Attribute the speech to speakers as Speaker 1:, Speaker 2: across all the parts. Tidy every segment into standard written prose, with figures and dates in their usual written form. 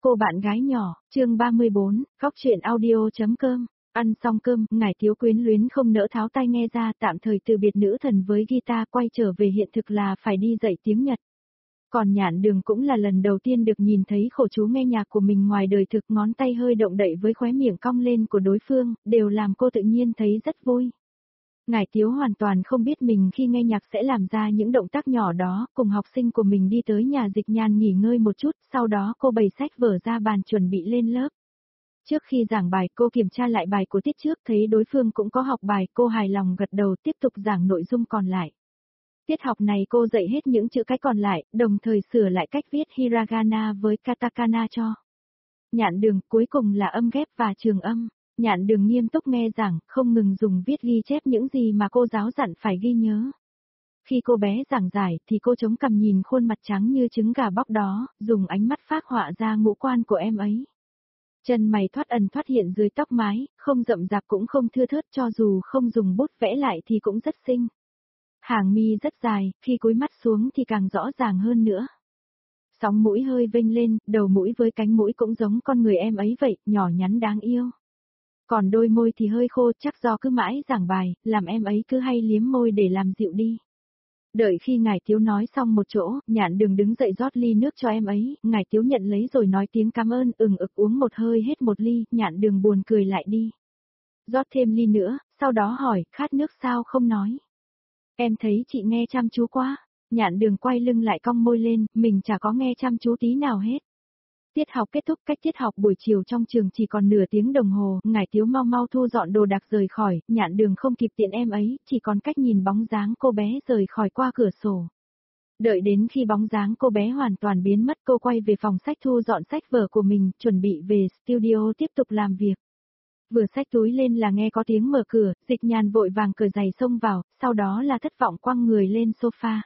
Speaker 1: Cô bạn gái nhỏ, chương 34, khóc chuyện audio.com. Ăn xong cơm, ngải Tiếu quyến luyến không nỡ tháo tai nghe ra, tạm thời từ biệt nữ thần với guitar, quay trở về hiện thực là phải đi dạy tiếng Nhật. Còn Nhạn Đường cũng là lần đầu tiên được nhìn thấy khổ chú nghe nhạc của mình ngoài đời thực, ngón tay hơi động đậy với khóe miệng cong lên của đối phương, đều làm cô tự nhiên thấy rất vui. Ngải Tiếu hoàn toàn không biết mình khi nghe nhạc sẽ làm ra những động tác nhỏ đó, cùng học sinh của mình đi tới nhà Dịch Nhàn nghỉ ngơi một chút, sau đó cô bày sách vở ra bàn chuẩn bị lên lớp. Trước khi giảng bài cô kiểm tra lại bài của tiết trước, thấy đối phương cũng có học bài, cô hài lòng gật đầu tiếp tục giảng nội dung còn lại. Tiết học này cô dạy hết những chữ cái còn lại, đồng thời sửa lại cách viết hiragana với katakana cho Nhạn Đường, cuối cùng là âm ghép và trường âm. Nhạn Đường nghiêm túc nghe giảng, không ngừng dùng viết ghi chép những gì mà cô giáo dặn phải ghi nhớ. Khi cô bé giảng giải thì cô chống cằm nhìn khuôn mặt trắng như trứng gà bóc đó, dùng ánh mắt phác họa ra ngũ quan của em ấy. Chân mày thoát ẩn thoát hiện dưới tóc mái, không rậm rạp cũng không thưa thớt, cho dù không dùng bút vẽ lại thì cũng rất xinh. Hàng mi rất dài, khi cúi mắt xuống thì càng rõ ràng hơn nữa. Sóng mũi hơi vênh lên, đầu mũi với cánh mũi cũng giống con người em ấy vậy, nhỏ nhắn đáng yêu. Còn đôi môi thì hơi khô, chắc do cứ mãi giảng bài, làm em ấy cứ hay liếm môi để làm dịu đi. Đợi khi ngải Tiếu nói xong một chỗ, Nhạn Đường đứng dậy rót ly nước cho em ấy, ngải Tiếu nhận lấy rồi nói tiếng cảm ơn, ực uống một hơi hết một ly, Nhạn Đường buồn cười lại đi. Rót thêm ly nữa, sau đó hỏi, khát nước sao không nói. Em thấy chị nghe chăm chú quá. Nhạn Đường quay lưng lại cong môi lên, mình chả có nghe chăm chú tí nào hết. Tiết học kết thúc, cách tiết học buổi chiều trong trường chỉ còn nửa tiếng đồng hồ, ngải Tiếu mau mau thu dọn đồ đạc rời khỏi, Nhạn Đường không kịp tiện em ấy, chỉ còn cách nhìn bóng dáng cô bé rời khỏi qua cửa sổ. Đợi đến khi bóng dáng cô bé hoàn toàn biến mất, cô quay về phòng sách thu dọn sách vở của mình, chuẩn bị về studio tiếp tục làm việc. Vừa xách túi lên là nghe có tiếng mở cửa, Dịch Nhàn vội vàng cởi giày xông vào, sau đó là thất vọng quăng người lên sofa.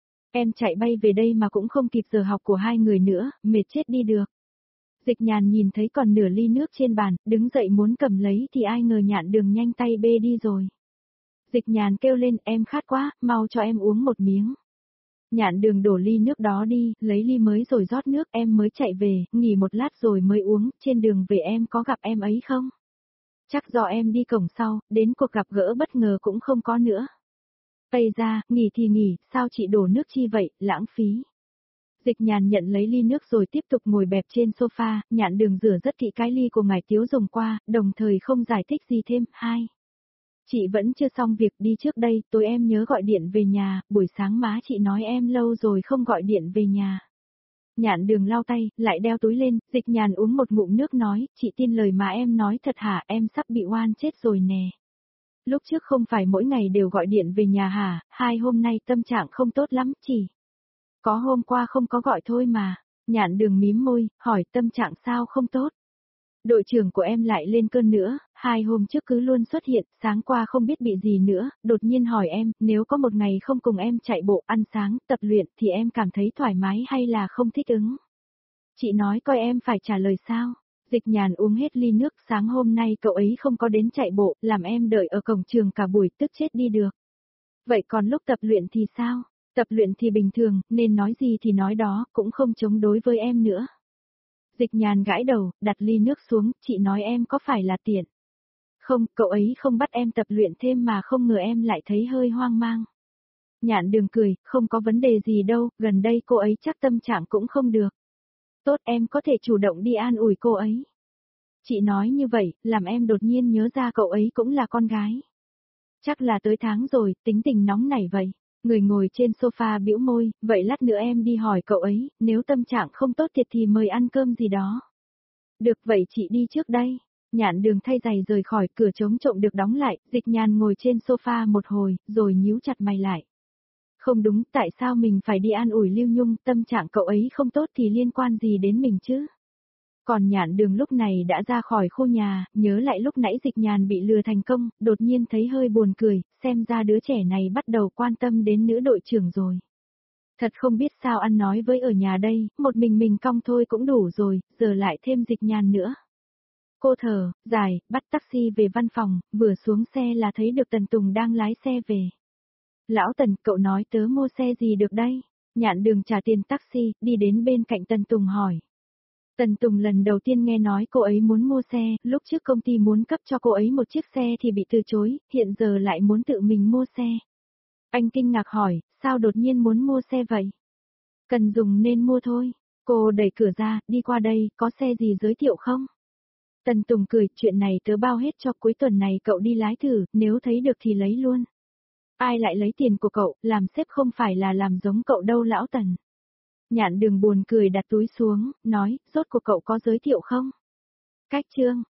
Speaker 1: Em chạy bay về đây mà cũng không kịp giờ học của hai người nữa, mệt chết đi được. Dịch Nhàn nhìn thấy còn nửa ly nước trên bàn, đứng dậy muốn cầm lấy thì ai ngờ Nhạn Đường nhanh tay bê đi rồi. Dịch Nhàn kêu lên, em khát quá, mau cho em uống một miếng. Nhạn Đường đổ ly nước đó đi, lấy ly mới rồi rót nước, em mới chạy về, nghỉ một lát rồi mới uống, trên đường về em có gặp em ấy không? Chắc do em đi cổng sau, đến cuộc gặp gỡ bất ngờ cũng không có nữa. Tây ra, nghỉ thì nghỉ, sao chị đổ nước chi vậy, lãng phí. Dịch Nhàn nhận lấy ly nước rồi tiếp tục ngồi bẹp trên sofa, Nhạn Đường rửa rất kỹ cái ly của ngải Tiếu dùng qua, đồng thời không giải thích gì thêm. Chị vẫn chưa xong việc, đi trước đây, tối em nhớ gọi điện về nhà, buổi sáng má chị nói em lâu rồi không gọi điện về nhà. Nhạn Đường lau tay, lại đeo túi lên, Dịch Nhàn uống một ngụm nước nói, chị tin lời mà em nói thật hả, em sắp bị oan chết rồi nè. Lúc trước không phải mỗi ngày đều gọi điện về nhà hả, 2 hôm nay tâm trạng không tốt lắm, chỉ có hôm qua không có gọi thôi mà. Nhạn Đường mím môi, hỏi tâm trạng sao không tốt. Đội trưởng của em lại lên cơn nữa, 2 hôm trước cứ luôn xuất hiện, sáng qua không biết bị gì nữa, đột nhiên hỏi em, nếu có một ngày không cùng em chạy bộ, ăn sáng, tập luyện thì em cảm thấy thoải mái hay là không thích ứng. Chị nói coi em phải trả lời sao. Dịch Nhàn uống hết ly nước, sáng hôm nay cậu ấy không có đến chạy bộ, làm em đợi ở cổng trường cả buổi, tức chết đi được. Vậy còn lúc tập luyện thì sao? Tập luyện thì bình thường, nên nói gì thì nói đó, cũng không chống đối với em nữa. Dịch Nhàn gãi đầu, đặt ly nước xuống, chị nói em có phải là tiện? Không, cậu ấy không bắt em tập luyện thêm mà không ngờ em lại thấy hơi hoang mang. Nhạn Đường cười, không có vấn đề gì đâu, gần đây cô ấy chắc tâm trạng cũng không được. Tốt, em có thể chủ động đi an ủi cô ấy. Chị nói như vậy, làm em đột nhiên nhớ ra cậu ấy cũng là con gái. Chắc là tới tháng rồi, tính tình nóng nảy vậy. Người ngồi trên sofa bĩu môi, vậy lát nữa em đi hỏi cậu ấy, nếu tâm trạng không tốt thiệt thì mời ăn cơm gì đó. Được vậy chị đi trước đây. Nhạn Đường thay giày rời khỏi, cửa trống trộm được đóng lại, Dịch Nhàn ngồi trên sofa một hồi, rồi nhíu chặt mày lại. Không đúng, tại sao mình phải đi an ủi Lưu Nhung, tâm trạng cậu ấy không tốt thì liên quan gì đến mình chứ? Còn Nhạn Đường lúc này đã ra khỏi khu nhà, nhớ lại lúc nãy Dịch Nhàn bị lừa thành công, đột nhiên thấy hơi buồn cười, xem ra đứa trẻ này bắt đầu quan tâm đến nữ đội trưởng rồi. Thật không biết sao ăn nói với ở nhà đây, một mình cong thôi cũng đủ rồi, giờ lại thêm Dịch Nhàn nữa. Cô thở dài, bắt taxi về văn phòng, vừa xuống xe là thấy được Tần Tùng đang lái xe về. Lão Tần, cậu nói tớ mua xe gì được đây? Nhạn Đường trả tiền taxi, đi đến bên cạnh Tần Tùng hỏi. Tần Tùng lần đầu tiên nghe nói cô ấy muốn mua xe, lúc trước công ty muốn cấp cho cô ấy một chiếc xe thì bị từ chối, hiện giờ lại muốn tự mình mua xe. Anh kinh ngạc hỏi, sao đột nhiên muốn mua xe vậy? Cần dùng nên mua thôi. Cô đẩy cửa ra, đi qua đây, có xe gì giới thiệu không? Tần Tùng cười, chuyện này tớ bao hết cho, cuối tuần này cậu đi lái thử, nếu thấy được thì lấy luôn. Ai lại lấy tiền của cậu, làm sếp không phải là làm giống cậu đâu lão Tần. Nhạn Đường buồn cười đặt túi xuống, nói, rốt cuộc cậu có giới thiệu không? Cách chương.